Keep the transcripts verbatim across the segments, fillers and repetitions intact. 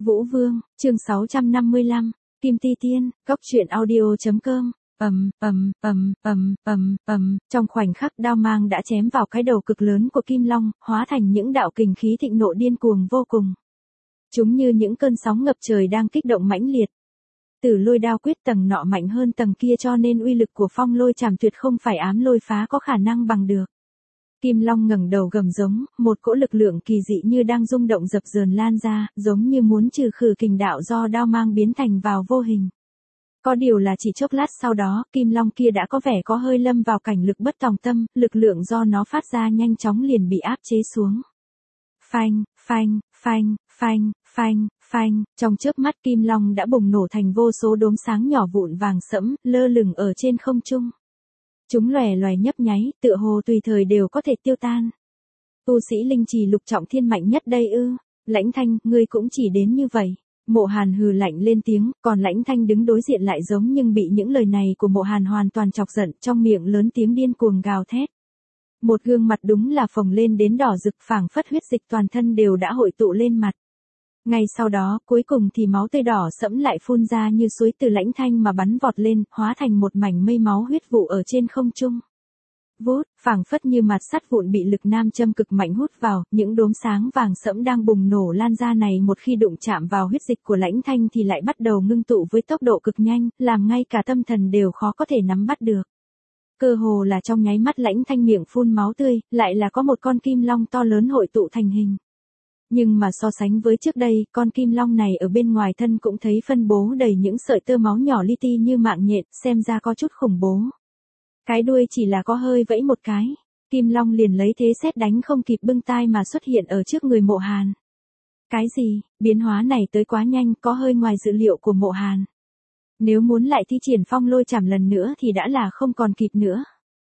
Vũ Vương, chương sáu trăm năm mươi lăm, Kim Ti Tiên, Cốc truyện audio.com. Ầm, ầm, ầm, ầm, ầm, ầm, trong khoảnh khắc đao mang đã chém vào cái đầu cực lớn của Kim Long, hóa thành những đạo kình khí thịnh nộ điên cuồng vô cùng. Chúng như những cơn sóng ngập trời đang kích động mãnh liệt. Tử Lôi đao quyết tầng nọ mạnh hơn tầng kia cho nên uy lực của Phong Lôi Chảm tuyệt không phải ám lôi phá có khả năng bằng được. Kim Long ngẩng đầu gầm giống, một cỗ lực lượng kỳ dị như đang rung động dập dờn lan ra, giống như muốn trừ khử kình đạo do đao mang biến thành vào vô hình. Có điều là chỉ chốc lát sau đó, Kim Long kia đã có vẻ có hơi lâm vào cảnh lực bất tòng tâm, lực lượng do nó phát ra nhanh chóng liền bị áp chế xuống. Phanh, phanh, phanh, phanh, phanh, phanh, trong chớp mắt Kim Long đã bùng nổ thành vô số đốm sáng nhỏ vụn vàng sẫm, lơ lửng ở trên không trung. Chúng lòe loè nhấp nháy, tựa hồ tùy thời đều có thể tiêu tan. Tu sĩ linh trì lục trọng thiên mạnh nhất đây ư? Lãnh Thanh, ngươi cũng chỉ đến như vậy. Mộ Hàn hừ lạnh lên tiếng, còn Lãnh Thanh đứng đối diện lại giống nhưng bị những lời này của Mộ Hàn hoàn toàn chọc giận, trong miệng lớn tiếng điên cuồng gào thét. Một gương mặt đúng là phồng lên đến đỏ rực, phảng phất huyết dịch toàn thân đều đã hội tụ lên mặt. Ngay sau đó, cuối cùng thì máu tươi đỏ sẫm lại phun ra như suối từ Lãnh Thanh mà bắn vọt lên, hóa thành một mảnh mây máu huyết vụ ở trên không trung. Vút, phảng phất như mặt sắt vụn bị lực nam châm cực mạnh hút vào, những đốm sáng vàng sẫm đang bùng nổ lan ra này một khi đụng chạm vào huyết dịch của Lãnh Thanh thì lại bắt đầu ngưng tụ với tốc độ cực nhanh, làm ngay cả tâm thần đều khó có thể nắm bắt được. Cơ hồ là trong nháy mắt Lãnh Thanh miệng phun máu tươi, lại là có một con kim long to lớn hội tụ thành hình. Nhưng mà so sánh với trước đây, con kim long này ở bên ngoài thân cũng thấy phân bố đầy những sợi tơ máu nhỏ li ti như mạng nhện, xem ra có chút khủng bố. Cái đuôi chỉ là có hơi vẫy một cái, kim long liền lấy thế sét đánh không kịp bưng tai mà xuất hiện ở trước người Mộ Hàn. Cái gì, biến hóa này tới quá nhanh, có hơi ngoài dự liệu của Mộ Hàn. Nếu muốn lại thi triển Phong Lôi Chảm lần nữa thì đã là không còn kịp nữa.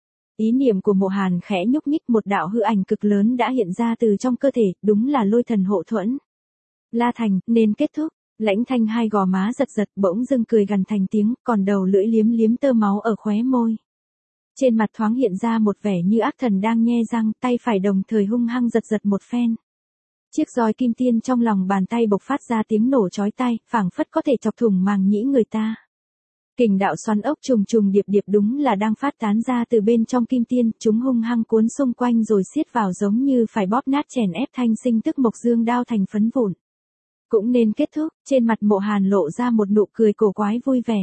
Ý niệm của Mộ Hàn khẽ nhúc nhích, một đạo hư ảnh cực lớn đã hiện ra từ trong cơ thể, đúng là Lôi Thần Hộ Thuẫn. La Thành, nên kết thúc. Lãnh Thanh hai gò má giật giật, bỗng dưng cười gằn thành tiếng, còn đầu lưỡi liếm liếm tơ máu ở khóe môi. Trên mặt thoáng hiện ra một vẻ như ác thần đang nhe răng, tay phải đồng thời hung hăng giật giật một phen. Chiếc roi kim tiên trong lòng bàn tay bộc phát ra tiếng nổ chói tai, phảng phất có thể chọc thủng màng nhĩ người ta. Kình đạo xoắn ốc trùng trùng điệp điệp đúng là đang phát tán ra từ bên trong kim tiên, chúng hung hăng cuốn xung quanh rồi siết vào giống như phải bóp nát chèn ép Thanh Sinh Tức Mộc Dương đao thành phấn vụn. Cũng nên kết thúc, trên mặt Mộ Hàn lộ ra một nụ cười cổ quái vui vẻ.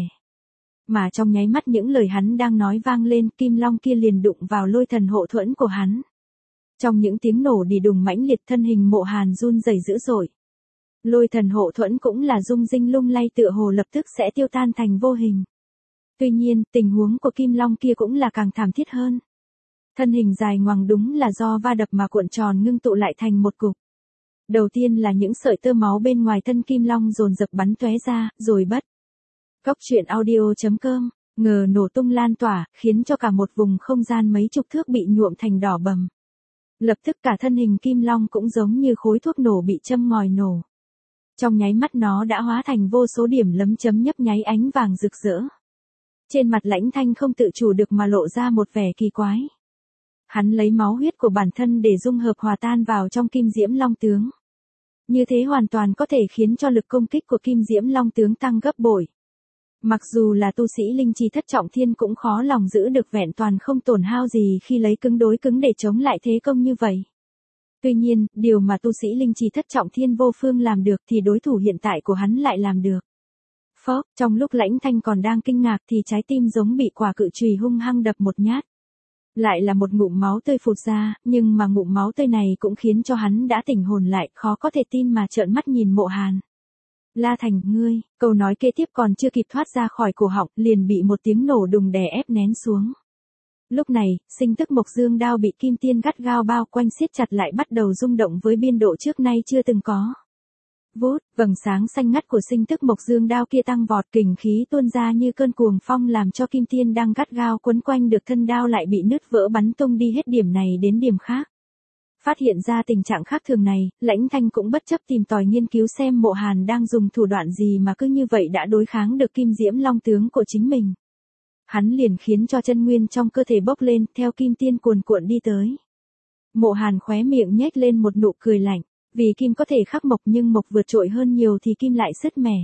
Mà trong nháy mắt những lời hắn đang nói vang lên, kim long kia liền đụng vào Lôi Thần Hộ Thuẫn của hắn. Trong những tiếng nổ đì đùng mãnh liệt, thân hình Mộ Hàn run rẩy dữ dội. Lôi Thần Hộ Thuẫn cũng là rung rinh lung lay, tựa hồ lập tức sẽ tiêu tan thành vô hình. Tuy nhiên, tình huống của kim long kia cũng là càng thảm thiết hơn. Thân hình dài ngoằng đúng là do va đập mà cuộn tròn ngưng tụ lại thành một cục. Đầu tiên là những sợi tơ máu bên ngoài thân kim long dồn dập bắn tóe ra, rồi bất. Cốc truyện audio.com, ngờ nổ tung lan tỏa, khiến cho cả một vùng không gian mấy chục thước bị nhuộm thành đỏ bầm. Lập tức cả thân hình kim long cũng giống như khối thuốc nổ bị châm ngòi nổ. Trong nháy mắt nó đã hóa thành vô số điểm lấm chấm nhấp nháy ánh vàng rực rỡ. Trên mặt Lãnh Thanh không tự chủ được mà lộ ra một vẻ kỳ quái. Hắn lấy máu huyết của bản thân để dung hợp hòa tan vào trong Kim Diễm Long Tướng. Như thế hoàn toàn có thể khiến cho lực công kích của Kim Diễm Long Tướng tăng gấp bội. Mặc dù là tu sĩ linh trì thất trọng thiên cũng khó lòng giữ được vẹn toàn không tổn hao gì khi lấy cứng đối cứng để chống lại thế công như vậy. Tuy nhiên, điều mà tu sĩ linh trì thất trọng thiên vô phương làm được thì đối thủ hiện tại của hắn lại làm được. Phốc, trong lúc Lãnh Thanh còn đang kinh ngạc thì trái tim giống bị quả cự chùy hung hăng đập một nhát. Lại là một ngụm máu tươi phụt ra, nhưng mà ngụm máu tươi này cũng khiến cho hắn đã tỉnh hồn lại, khó có thể tin mà trợn mắt nhìn Mộ Hàn. La Thành, ngươi, câu nói kế tiếp còn chưa kịp thoát ra khỏi cổ họng, liền bị một tiếng nổ đùng đè ép nén xuống. Lúc này, Sinh Tức Mộc Dương đao bị kim tiên gắt gao bao quanh siết chặt lại bắt đầu rung động với biên độ trước nay chưa từng có. Vút, vầng sáng xanh ngắt của Sinh Tức Mộc Dương đao kia tăng vọt, kình khí tuôn ra như cơn cuồng phong làm cho kim tiên đang gắt gao quấn quanh được thân đao lại bị nứt vỡ bắn tung đi hết điểm này đến điểm khác. Phát hiện ra tình trạng khác thường này, Lãnh Thanh cũng bất chấp tìm tòi nghiên cứu xem Mộ Hàn đang dùng thủ đoạn gì mà cứ như vậy đã đối kháng được Kim Diễm Long Tướng của chính mình. Hắn liền khiến cho chân nguyên trong cơ thể bốc lên, theo kim tiên cuồn cuộn đi tới. Mộ Hàn khóe miệng nhếch lên một nụ cười lạnh. Vì kim có thể khắc mộc nhưng mộc vượt trội hơn nhiều thì kim lại sứt mẻ.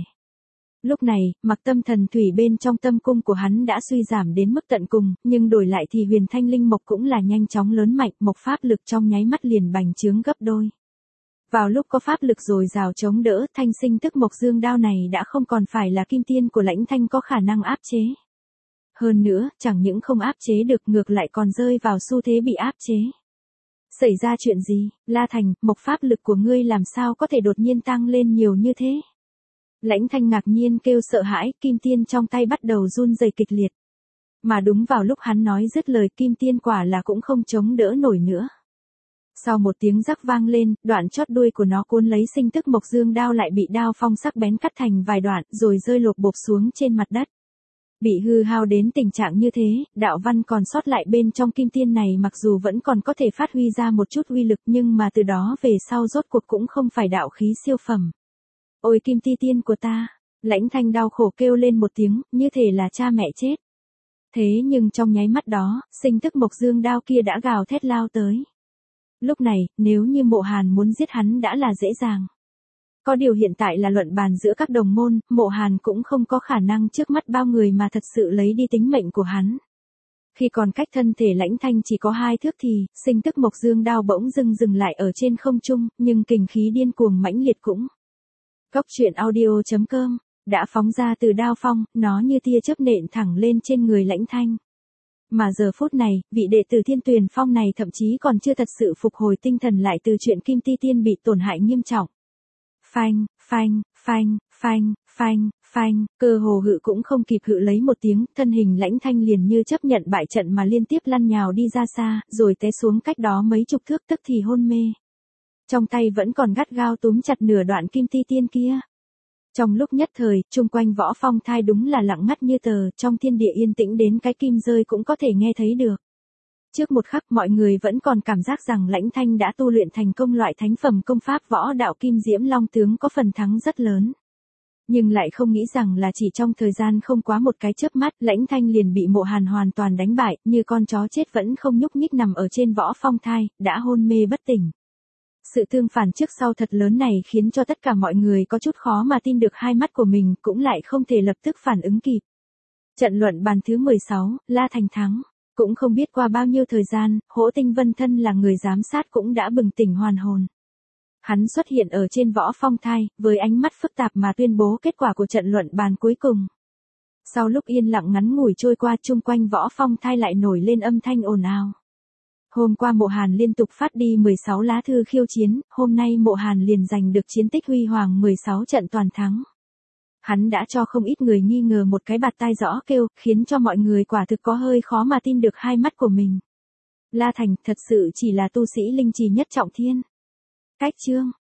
Lúc này, mặc tâm thần thủy bên trong tâm cung của hắn đã suy giảm đến mức tận cùng, nhưng đổi lại thì huyền thanh linh mộc cũng là nhanh chóng lớn mạnh, mộc pháp lực trong nháy mắt liền bành trướng gấp đôi. Vào lúc có pháp lực dồi dào chống đỡ, thanh sinh tức mộc dương đao này đã không còn phải là kim tiên của Lãnh Thanh có khả năng áp chế. Hơn nữa, chẳng những không áp chế được ngược lại còn rơi vào xu thế bị áp chế. Xảy ra chuyện gì, La Thành, mộc pháp lực của ngươi làm sao có thể đột nhiên tăng lên nhiều như thế? Lãnh Thanh ngạc nhiên kêu sợ hãi, kim tiên trong tay bắt đầu run rẩy kịch liệt. Mà đúng vào lúc hắn nói dứt lời, kim tiên quả là cũng không chống đỡ nổi nữa. Sau một tiếng rắc vang lên, đoạn chót đuôi của nó cuốn lấy sinh tức mộc dương đao lại bị đao phong sắc bén cắt thành vài đoạn, rồi rơi lộp bộp xuống trên mặt đất. Bị hư hao đến tình trạng như thế, đạo văn còn sót lại bên trong kim tiên này mặc dù vẫn còn có thể phát huy ra một chút uy lực nhưng mà từ đó về sau rốt cuộc cũng không phải đạo khí siêu phẩm. Ôi kim ti tiên của ta, Lãnh Thanh đau khổ kêu lên một tiếng, như thể là cha mẹ chết. Thế nhưng trong nháy mắt đó, sinh tức mộc dương đao kia đã gào thét lao tới. Lúc này, nếu như Mộ Hàn muốn giết hắn đã là dễ dàng. Có điều hiện tại là luận bàn giữa các đồng môn, Mộ Hàn cũng không có khả năng trước mắt bao người mà thật sự lấy đi tính mệnh của hắn. Khi còn cách thân thể Lãnh Thanh chỉ có hai thước thì, sinh tức mộc dương đao bỗng dưng dừng lại ở trên không trung, nhưng kình khí điên cuồng mãnh liệt cũng. Góc truyện audio chấm com đã phóng ra từ đao phong, nó như tia chớp nện thẳng lên trên người Lãnh Thanh. Mà giờ phút này, vị đệ tử Thiên Tuyền Phong này thậm chí còn chưa thật sự phục hồi tinh thần lại từ chuyện Kim Ti Tiên bị tổn hại nghiêm trọng. Phanh, phanh, phanh, phanh, phanh, phanh, cơ hồ hự cũng không kịp hự lấy một tiếng, thân hình Lãnh Thanh liền như chấp nhận bại trận mà liên tiếp lăn nhào đi ra xa, rồi té xuống cách đó mấy chục thước tức thì hôn mê. Trong tay vẫn còn gắt gao túm chặt nửa đoạn Kim Ti Tiên kia. Trong lúc nhất thời, chung quanh Võ Phong Thai đúng là lặng ngắt như tờ, trong thiên địa yên tĩnh đến cái kim rơi cũng có thể nghe thấy được. Trước một khắc mọi người vẫn còn cảm giác rằng Lãnh Thanh đã tu luyện thành công loại thánh phẩm công pháp võ đạo Kim Diễm Long Tướng có phần thắng rất lớn. Nhưng lại không nghĩ rằng là chỉ trong thời gian không quá một cái chớp mắt, Lãnh Thanh liền bị Mộ Hàn hoàn toàn đánh bại, như con chó chết vẫn không nhúc nhích nằm ở trên Võ Phong Thai, đã hôn mê bất tỉnh. Sự tương phản trước sau thật lớn này khiến cho tất cả mọi người có chút khó mà tin được hai mắt của mình cũng lại không thể lập tức phản ứng kịp. Trận luận bàn thứ mười sáu, La Thành thắng. Cũng không biết qua bao nhiêu thời gian, Hỗ Tinh Vân thân là người giám sát cũng đã bừng tỉnh hoàn hồn. Hắn xuất hiện ở trên Võ Phong Thai, với ánh mắt phức tạp mà tuyên bố kết quả của trận luận bàn cuối cùng. Sau lúc yên lặng ngắn ngủi trôi qua, chung quanh Võ Phong Thai lại nổi lên âm thanh ồn ào. Hôm qua Mộ Hàn liên tục phát đi mười sáu lá thư khiêu chiến, hôm nay Mộ Hàn liền giành được chiến tích huy hoàng mười sáu trận toàn thắng. Hắn đã cho không ít người nghi ngờ một cái bạt tai rõ kêu, khiến cho mọi người quả thực có hơi khó mà tin được hai mắt của mình. La Thành thật sự chỉ là tu sĩ linh trì nhất trọng thiên. Cách chương